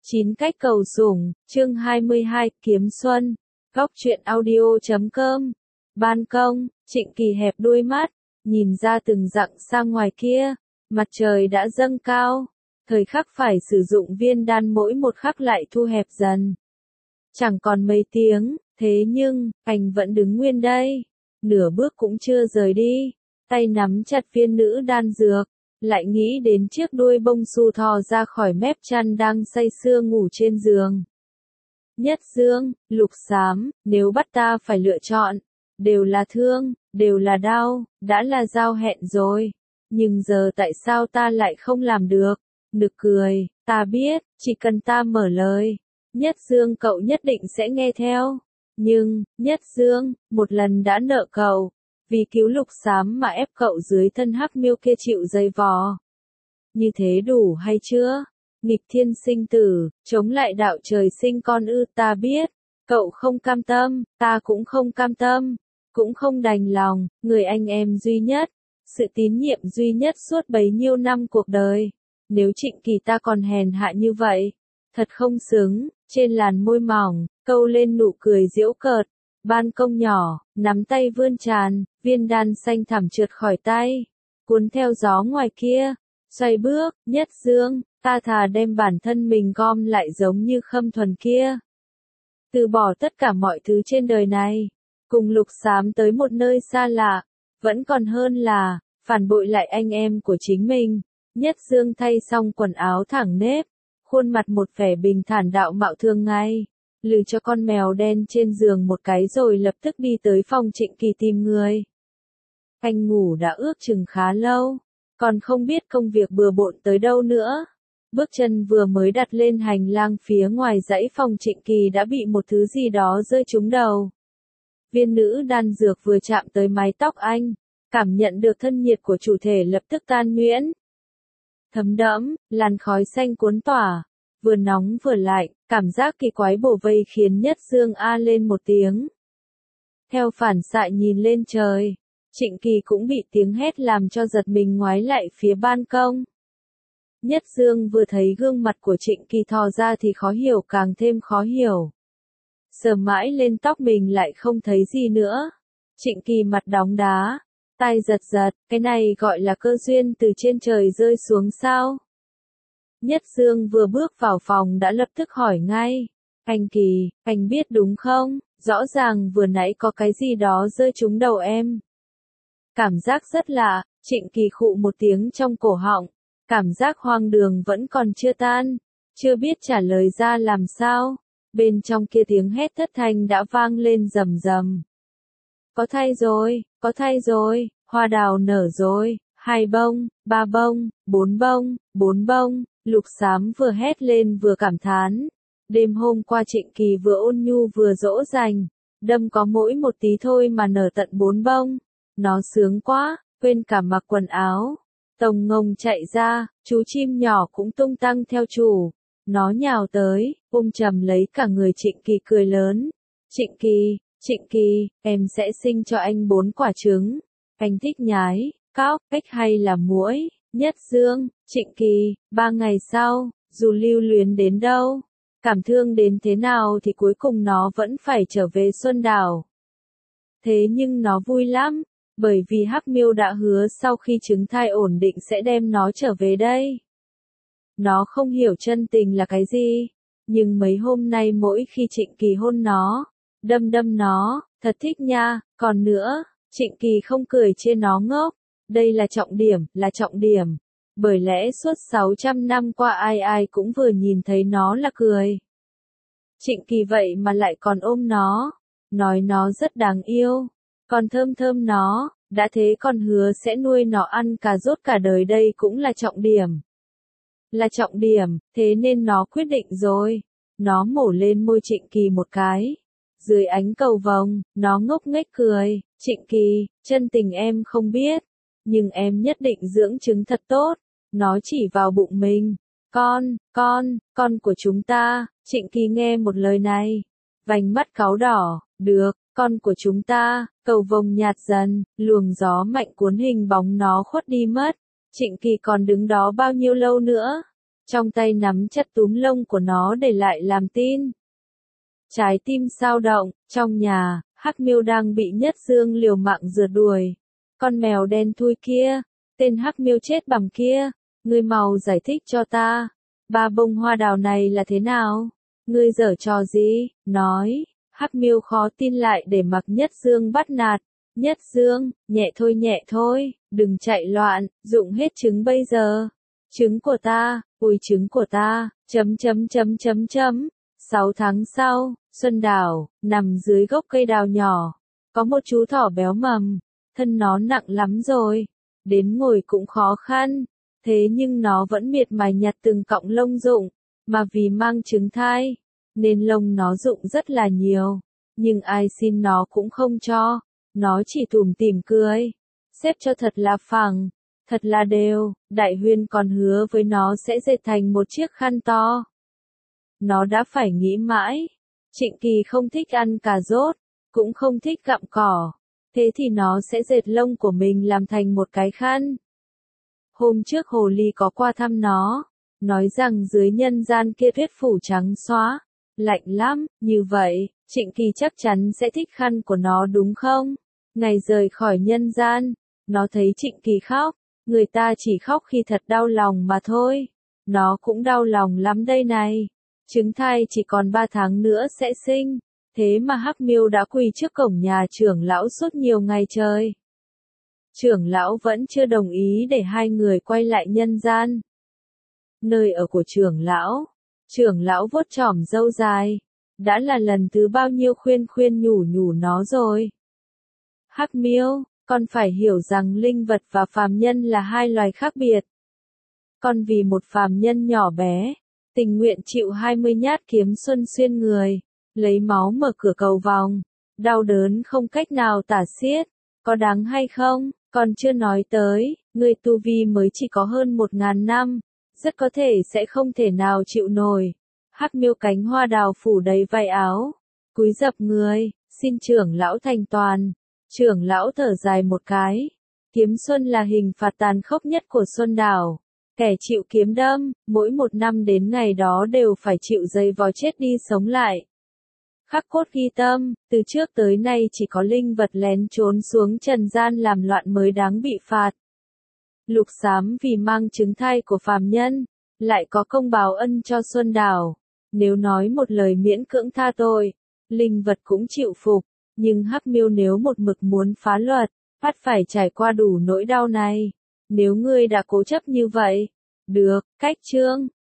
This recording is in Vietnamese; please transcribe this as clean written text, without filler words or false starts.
9 cách cầu sủng, chương 22, Kiếm Xuân, góc truyện audio.com. Ban công, Trịnh Kỳ hẹp đuôi mắt, nhìn ra từng dặm sang ngoài kia, mặt trời đã dâng cao, thời khắc phải sử dụng viên đan mỗi một khắc lại thu hẹp dần. Chẳng còn mấy tiếng, thế nhưng, anh vẫn đứng nguyên đây, nửa bước cũng chưa rời đi, tay nắm chặt viên nữ đan dược. Lại nghĩ đến chiếc đuôi bông xù thò ra khỏi mép chăn đang say sưa ngủ trên giường. Nhất Dương, Lục Xám, nếu bắt ta phải lựa chọn, đều là thương, đều là đau, đã là giao hẹn rồi. Nhưng giờ tại sao ta lại không làm được? Nực cười, ta biết, chỉ cần ta mở lời, Nhất Dương cậu nhất định sẽ nghe theo. Nhưng, Nhất Dương, một lần đã nợ cậu. Vì cứu Lục Xám mà ép cậu dưới thân Hắc Miêu kia chịu dày vò. Như thế đủ hay chưa? Nghịch thiên sinh tử, chống lại đạo trời sinh con ư? Ta biết, cậu không cam tâm, ta cũng không cam tâm, cũng không đành lòng, người anh em duy nhất, sự tín nhiệm duy nhất suốt bấy nhiêu năm cuộc đời. Nếu Trịnh Kỳ ta còn hèn hạ như vậy, thật không xứng. Trên làn môi mỏng, câu lên nụ cười giễu cợt. Ban công nhỏ, nắm tay vươn tràn, viên đan xanh thẳm trượt khỏi tay, cuốn theo gió ngoài kia, xoay bước, Nhất Dương, ta thà đem bản thân mình gom lại giống như Khâm Thuần kia. Từ bỏ tất cả mọi thứ trên đời này, cùng Lục Xám tới một nơi xa lạ, vẫn còn hơn là, phản bội lại anh em của chính mình. Nhất Dương thay xong quần áo thẳng nếp, khuôn mặt một vẻ bình thản đạo mạo thường ngày. Lừ cho con mèo đen trên giường một cái rồi lập tức đi tới phòng Trịnh Kỳ tìm người. Anh ngủ đã ước chừng khá lâu, còn không biết công việc bừa bộn tới đâu nữa. Bước chân vừa mới đặt lên hành lang phía ngoài dãy phòng Trịnh Kỳ đã bị một thứ gì đó rơi trúng đầu. Viên nữ đan dược vừa chạm tới mái tóc anh, cảm nhận được thân nhiệt của chủ thể lập tức tan nhuyễn. Thấm đẫm, làn khói xanh cuốn tỏa. Vừa nóng vừa lạnh, cảm giác kỳ quái bổ vây khiến Nhất Dương a lên một tiếng. Theo phản xạ nhìn lên trời, Trịnh Kỳ cũng bị tiếng hét làm cho giật mình ngoái lại phía ban công. Nhất Dương vừa thấy gương mặt của Trịnh Kỳ thò ra thì khó hiểu càng thêm khó hiểu. Sờ mãi lên tóc mình lại không thấy gì nữa. Trịnh Kỳ mặt đóng đá, tai giật giật, cái này gọi là cơ duyên từ trên trời rơi xuống sao? Nhất Dương vừa bước vào phòng đã lập tức hỏi ngay. Anh Kỳ, anh biết đúng không? Rõ ràng vừa nãy có cái gì đó rơi trúng đầu em. Cảm giác rất lạ, Trịnh Kỳ khụ một tiếng trong cổ họng. Cảm giác hoang đường vẫn còn chưa tan. Chưa biết trả lời ra làm sao. Bên trong kia tiếng hét thất thanh đã vang lên rầm rầm. Có thai rồi, hoa đào nở rồi, 2 bông, 3 bông, 4 bông, 4 bông. Lục Xám vừa hét lên vừa cảm thán. Đêm hôm qua Trịnh Kỳ vừa ôn nhu vừa dỗ dành, đâm có mỗi một tí thôi mà nở tận 4 bông. Nó sướng quá, quên cả mặc quần áo. Tồng ngông chạy ra, chú chim nhỏ cũng tung tăng theo chủ. Nó nhào tới, chầm lấy cả người Trịnh Kỳ cười lớn. Trịnh Kỳ, em sẽ sinh cho anh 4 quả trứng. Anh thích nhái, cóc, ếch hay là muỗi? Nhất Dương, Trịnh Kỳ, 3 ngày sau, dù lưu luyến đến đâu, cảm thương đến thế nào thì cuối cùng nó vẫn phải trở về Xuân Đảo. Thế nhưng nó vui lắm, bởi vì Hắc Miêu đã hứa sau khi trứng thai ổn định sẽ đem nó trở về đây. Nó không hiểu chân tình là cái gì, nhưng mấy hôm nay mỗi khi Trịnh Kỳ hôn nó, đâm nó, thật thích nha, còn nữa, Trịnh Kỳ không cười chê nó ngốc. Đây là trọng điểm. Bởi lẽ suốt 600 năm qua ai ai cũng vừa nhìn thấy nó là cười. Trịnh Kỳ vậy mà lại còn ôm nó, nói nó rất đáng yêu, còn thơm nó, đã thế còn hứa sẽ nuôi nó ăn cà rốt cả đời, đây cũng là trọng điểm. Thế nên nó quyết định rồi. Nó mổ lên môi Trịnh Kỳ một cái. Dưới ánh cầu vồng, nó ngốc nghếch cười. Trịnh Kỳ, chân tình em không biết. Nhưng em nhất định dưỡng trứng thật tốt. Nó chỉ vào bụng mình. Con của chúng ta. Trịnh Kỳ nghe một lời này, vành mắt cáu đỏ. Được, con của chúng ta. Cầu vồng nhạt dần, luồng gió mạnh cuốn hình bóng nó khuất đi mất. Trịnh Kỳ còn đứng đó bao nhiêu lâu nữa? trong tay nắm chặt túm lông của nó để lại làm tin. Trái tim sao động, trong nhà, Hắc Miêu đang bị Nhất Dương liều mạng rượt đuổi. Con mèo đen thui kia, tên Hắc Miêu chết bầm kia, ngươi mau giải thích cho ta, ba bông hoa đào này là thế nào? Ngươi giở trò gì? Nói, Hắc Miêu khó tin lại để mặc Nhất Dương bắt nạt. Nhất Dương, nhẹ thôi, đừng chạy loạn, rụng hết trứng bây giờ. Trứng của ta, ui trứng của ta, chấm. 6 tháng sau, Xuân Đào, nằm dưới gốc cây đào nhỏ. Có một chú thỏ béo mầm, thân nó nặng lắm rồi, đến ngồi cũng khó khăn. Thế nhưng nó vẫn miệt mài nhặt từng cọng lông rụng, mà vì mang trứng thai, nên lông nó rụng rất là nhiều. Nhưng ai xin nó cũng không cho, nó chỉ tủm tỉm cười, xếp cho thật là phẳng, thật là đều. Đại Huyên còn hứa với nó sẽ dệt thành một chiếc khăn to. Nó đã phải nghĩ mãi. Trịnh Kỳ không thích ăn cà rốt, cũng không thích gặm cỏ, thế thì nó sẽ dệt lông của mình làm thành một cái khăn. Hôm trước Hồ Ly có qua thăm nó, nói rằng dưới nhân gian kia tuyết phủ trắng xóa, lạnh lắm, như vậy, Trịnh Kỳ chắc chắn sẽ thích khăn của nó đúng không? Ngày rời khỏi nhân gian, nó thấy Trịnh Kỳ khóc, người ta chỉ khóc khi thật đau lòng mà thôi. Nó cũng đau lòng lắm đây này. Trứng thai chỉ còn 3 tháng nữa sẽ sinh, thế mà Hắc Miêu đã quỳ trước cổng nhà trưởng lão suốt nhiều ngày trời. Trưởng lão vẫn chưa đồng ý để hai người quay lại nhân gian. Nơi ở của trưởng lão vuốt chỏm râu dài, đã là lần thứ bao nhiêu khuyên nhủ nó rồi. Hắc Miêu, con phải hiểu rằng linh vật và phàm nhân là hai loài khác biệt. Con vì một phàm nhân nhỏ bé, tình nguyện chịu 20 nhát kiếm xuân xuyên người, lấy máu mở cửa cầu vòng, đau đớn không cách nào tả xiết, có đáng hay không? Còn chưa nói tới, người tu vi mới chỉ có hơn 1000 năm, rất có thể sẽ không thể nào chịu nổi. Hắc Miêu cánh hoa đào phủ đầy vai áo, cúi dập người, xin trưởng lão thành toàn. Trưởng lão thở dài một cái. Kiếm xuân là hình phạt tàn khốc nhất của Xuân Đảo. Kẻ chịu kiếm đâm, mỗi một năm đến ngày đó đều phải chịu dày vò chết đi sống lại. Khắc cốt ghi tâm, từ trước tới nay chỉ có linh vật lén trốn xuống trần gian làm loạn mới đáng bị phạt. Lục Xám vì mang trứng thai của phàm nhân, lại có công báo ân cho Xuân Đảo. Nếu nói một lời miễn cưỡng tha tội, linh vật cũng chịu phục, nhưng Hắc Miêu nếu một mực muốn phá luật, bắt phải trải qua đủ nỗi đau này. Nếu ngươi đã cố chấp như vậy, được, cách chương.